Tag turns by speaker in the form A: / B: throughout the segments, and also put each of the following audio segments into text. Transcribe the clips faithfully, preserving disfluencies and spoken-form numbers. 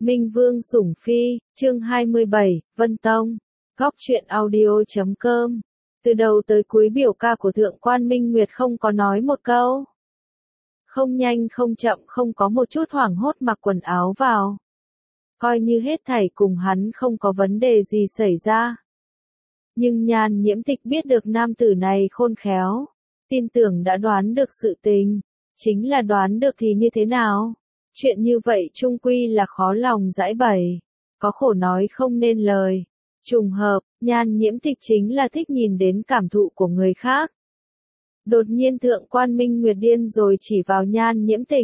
A: Minh Vương Sủng Phi, chương hai mươi bảy, Vân Tông, Góc truyện audio chấm com. Từ đầu tới cuối biểu ca của Thượng quan Minh Nguyệt không có nói một câu. Không nhanh không chậm, không có một chút hoảng hốt mặc quần áo vào. Coi như hết thảy cùng hắn không có vấn đề gì xảy ra. Nhưng Nhan Nhiễm Tịch biết được nam tử này khôn khéo, tin tưởng đã đoán được sự tình. Chính là đoán được thì như thế nào? Chuyện như vậy chung quy là khó lòng giải bày, có khổ nói không nên lời. Trùng hợp, Nhan Nhiễm Tịch chính là thích nhìn đến cảm thụ của người khác. Đột nhiên Thượng quan Minh Nguyệt điên rồi chỉ vào Nhan Nhiễm Tịch.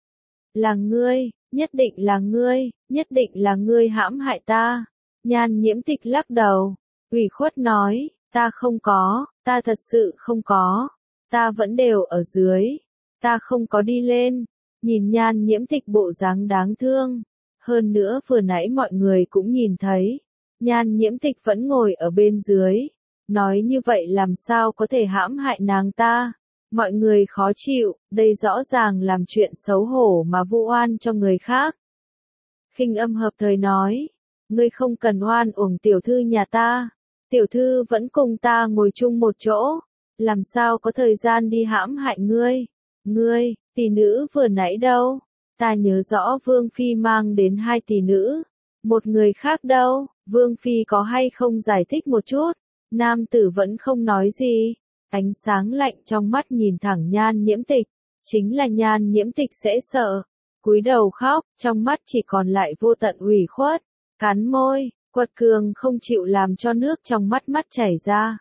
A: Là ngươi, nhất định là ngươi, nhất định là ngươi hãm hại ta. Nhan Nhiễm Tịch lắc đầu, ủy khuất nói, ta không có, ta thật sự không có, ta vẫn đều ở dưới, ta không có đi lên. Nhìn Nhan Nhiễm Tịch bộ dáng đáng thương, hơn nữa vừa nãy mọi người cũng nhìn thấy, Nhan Nhiễm Tịch vẫn ngồi ở bên dưới, nói như vậy làm sao có thể hãm hại nàng ta, mọi người khó chịu, đây rõ ràng làm chuyện xấu hổ mà vu oan cho người khác. Khinh Âm hợp thời nói, ngươi không cần oan uổng tiểu thư nhà ta, tiểu thư vẫn cùng ta ngồi chung một chỗ, làm sao có thời gian đi hãm hại ngươi, ngươi. Tỷ nữ vừa nãy đâu? Ta nhớ rõ Vương Phi mang đến hai tỷ nữ. Một người khác đâu? Vương Phi có hay không giải thích một chút? Nam tử vẫn không nói gì. Ánh sáng lạnh trong mắt nhìn thẳng Nhan Nhiễm Tịch. Chính là Nhan Nhiễm Tịch sẽ sợ. Cúi đầu khóc, trong mắt chỉ còn lại vô tận ủy khuất. Cắn môi, quật cường không chịu làm cho nước trong mắt mắt chảy ra.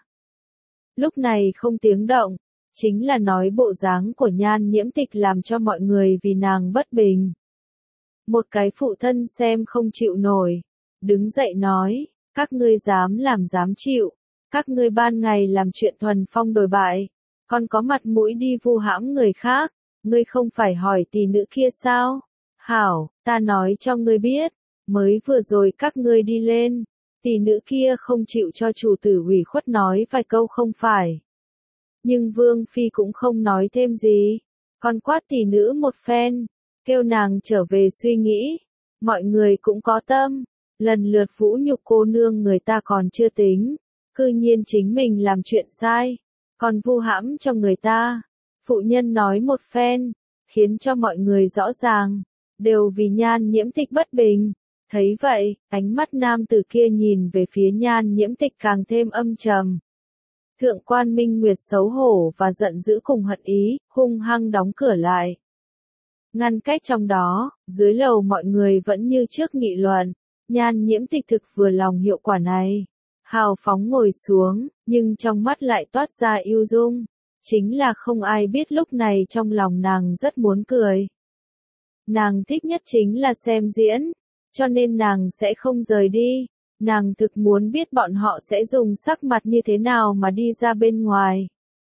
A: Lúc này không tiếng động. Chính là nói bộ dáng của Nhan Nhiễm Tịch làm cho mọi người vì nàng bất bình. Một cái phụ thân xem không chịu nổi, đứng dậy nói, các ngươi dám làm dám chịu, các ngươi ban ngày làm chuyện thuần phong đồi bại, còn có mặt mũi đi vu hãm người khác, ngươi không phải hỏi tỷ nữ kia sao? Hảo, ta nói cho ngươi biết, mới vừa rồi các ngươi đi lên, tỷ nữ kia không chịu cho chủ tử ủy khuất nói vài câu không phải. Nhưng Vương Phi cũng không nói thêm gì, còn quát tỷ nữ một phen, kêu nàng trở về suy nghĩ. Mọi người cũng có tâm, lần lượt vũ nhục cô nương người ta còn chưa tính, cư nhiên chính mình làm chuyện sai, còn vu hãm cho người ta. Phụ nhân nói một phen, khiến cho mọi người rõ ràng, đều vì Nhan Nhiễm Tịch bất bình. Thấy vậy, ánh mắt nam tử kia nhìn về phía Nhan Nhiễm Tịch càng thêm âm trầm. Thượng quan Minh Nguyệt xấu hổ và giận dữ cùng hận ý, hung hăng đóng cửa lại. Ngăn cách trong đó, dưới lầu mọi người vẫn như trước nghị luận, Nhan Nhiễm Tịch thực vừa lòng hiệu quả này. Hào phóng ngồi xuống, nhưng trong mắt lại toát ra yêu dung. Chính là không ai biết lúc này trong lòng nàng rất muốn cười. Nàng thích nhất chính là xem diễn, cho nên nàng sẽ không rời đi. Nàng thực muốn biết bọn họ sẽ dùng sắc mặt như thế nào mà đi ra bên ngoài.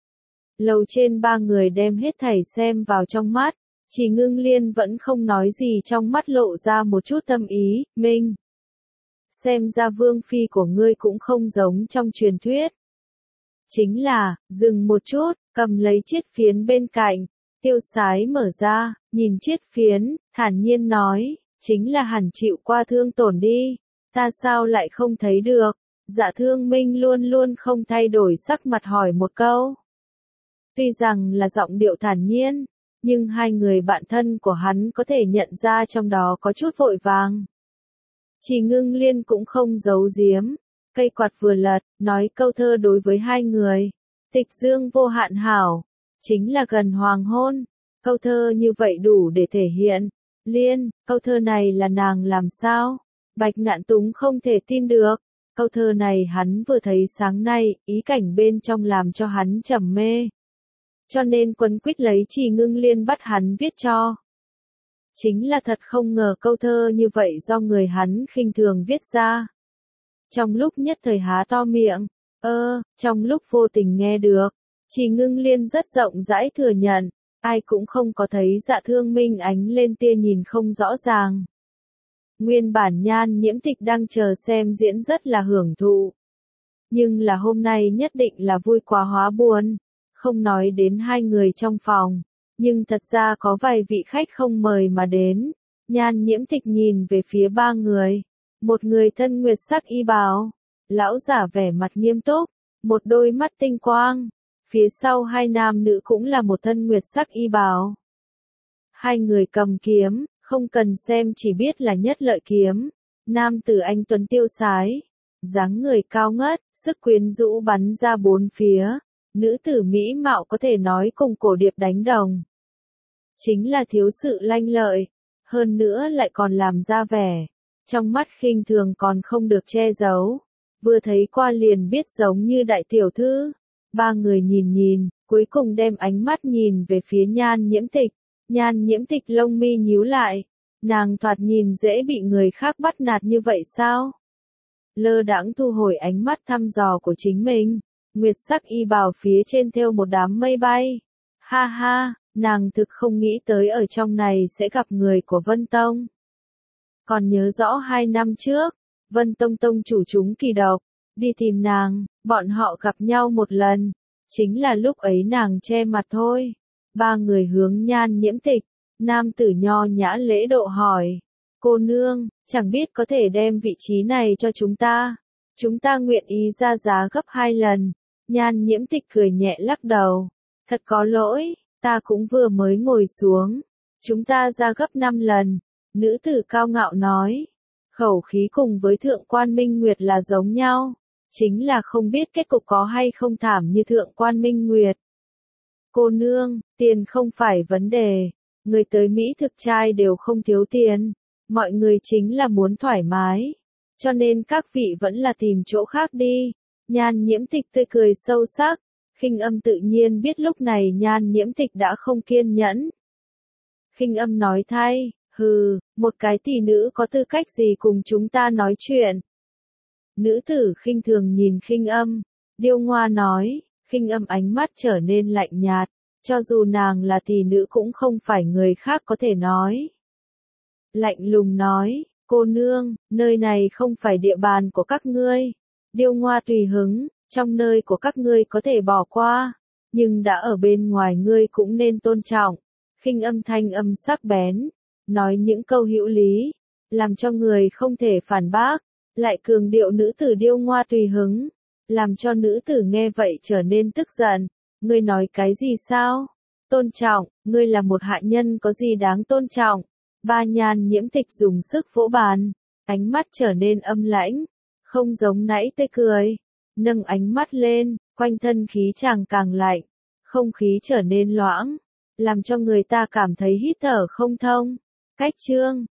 A: Lầu trên ba người đem hết thảy xem vào trong mắt, chỉ Ngưng Liên vẫn không nói gì, trong mắt lộ ra một chút tâm ý. Minh, xem ra Vương Phi của ngươi cũng không giống trong truyền thuyết. Chính là, dừng một chút, cầm lấy chiếc phiến bên cạnh, tiêu sái mở ra, nhìn chiếc phiến, thản nhiên nói, chính là hẳn chịu qua thương tổn đi. Ta sao lại không thấy được? Dạ Thương Minh luôn luôn không thay đổi sắc mặt hỏi một câu. Tuy rằng là giọng điệu thản nhiên, nhưng hai người bạn thân của hắn có thể nhận ra trong đó có chút vội vàng. Chỉ Ngưng Liên cũng không giấu giếm, cây quạt vừa lật, nói câu thơ đối với hai người. Tịch dương vô hạn hảo, chính là gần hoàng hôn. Câu thơ như vậy đủ để thể hiện. Liên, câu thơ này là nàng làm sao? Bạch Ngạn Túng không thể tin được, câu thơ này hắn vừa thấy sáng nay, ý cảnh bên trong làm cho hắn trầm mê. Cho nên quấn quýt lấy Chỉ Ngưng Liên bắt hắn viết cho. Chính là thật không ngờ câu thơ như vậy do người hắn khinh thường viết ra. Trong lúc nhất thời há to miệng, ơ, trong lúc vô tình nghe được, Chỉ Ngưng Liên rất rộng rãi thừa nhận, ai cũng không có thấy Dạ Thương Minh ánh lên tia nhìn không rõ ràng. Nguyên bản Nhan Nhiễm Tịch đang chờ xem diễn rất là hưởng thụ. Nhưng là hôm nay nhất định là vui quá hóa buồn. Không nói đến hai người trong phòng. Nhưng thật ra có vài vị khách không mời mà đến. Nhan Nhiễm Tịch nhìn về phía ba người. Một người thân nguyệt sắc y bào, lão giả vẻ mặt nghiêm túc, một đôi mắt tinh quang. Phía sau hai nam nữ cũng là một thân nguyệt sắc y bào. Hai người cầm kiếm, không cần xem chỉ biết là nhất lợi kiếm. Nam tử anh tuấn tiêu sái, dáng người cao ngất, sức quyến rũ bắn ra bốn phía. Nữ tử mỹ mạo có thể nói cùng cổ điệp đánh đồng. Chính là thiếu sự lanh lợi, hơn nữa lại còn làm ra vẻ. Trong mắt khinh thường còn không được che giấu. Vừa thấy qua liền biết giống như đại tiểu thư. Ba người nhìn nhìn, cuối cùng đem ánh mắt nhìn về phía Nhan Nhiễm Tịch. Nhan Nhiễm Tịch lông mi nhíu lại. Nàng thoạt nhìn dễ bị người khác bắt nạt như vậy sao? Lơ đãng thu hồi ánh mắt thăm dò của chính mình. Nguyệt sắc y bào phía trên thêu một đám mây bay. Ha ha, nàng thực không nghĩ tới ở trong này sẽ gặp người của Vân Tông. Còn nhớ rõ hai năm trước, Vân Tông Tông chủ chúng kỳ độc, đi tìm nàng, bọn họ gặp nhau một lần. Chính là lúc ấy nàng che mặt thôi. Ba người hướng Nhan Nhiễm Tịch, nam tử nho nhã lễ độ hỏi. Cô nương, chẳng biết có thể đem vị trí này cho chúng ta. Chúng ta nguyện ý ra giá gấp hai lần. Nhan Nhiễm Tịch cười nhẹ lắc đầu. Thật có lỗi, ta cũng vừa mới ngồi xuống. Chúng ta ra gấp năm lần. Nữ tử cao ngạo nói. Khẩu khí cùng với Thượng Quan Minh Nguyệt là giống nhau. Chính là không biết kết cục có hay không thảm như Thượng Quan Minh Nguyệt. Cô nương, tiền không phải vấn đề. Người tới Mỹ thực trai đều không thiếu tiền. Mọi người chính là muốn thoải mái. Cho nên các vị vẫn là tìm chỗ khác đi. Nhan Nhiễm Tịch tươi cười sâu sắc. Khinh Âm tự nhiên biết lúc này Nhan Nhiễm Tịch đã không kiên nhẫn. Khinh Âm nói thay, hừ, một cái tỷ nữ có tư cách gì cùng chúng ta nói chuyện. Nữ tử khinh thường nhìn Khinh Âm. Điêu Ngoa nói, Khinh Âm ánh mắt trở nên lạnh nhạt. Cho dù nàng là tỷ nữ cũng không phải người khác có thể nói. Lạnh lùng nói, cô nương, nơi này không phải địa bàn của các ngươi. Điêu Ngoa tùy hứng, trong nơi của các ngươi có thể bỏ qua, nhưng đã ở bên ngoài ngươi cũng nên tôn trọng. Khinh Âm thanh âm sắc bén, nói những câu hữu lý, làm cho người không thể phản bác, lại cường điệu nữ tử Điêu Ngoa tùy hứng, làm cho nữ tử nghe vậy trở nên tức giận. Ngươi nói cái gì sao? Tôn trọng, ngươi là một hạ nhân có gì đáng tôn trọng? Ba Nhan Nhiễm Tịch dùng sức vỗ bàn, ánh mắt trở nên âm lãnh, không giống nãy tươi cười, nâng ánh mắt lên, quanh thân khí chàng càng lạnh, không khí trở nên loãng, làm cho người ta cảm thấy hít thở không thông. Cách chương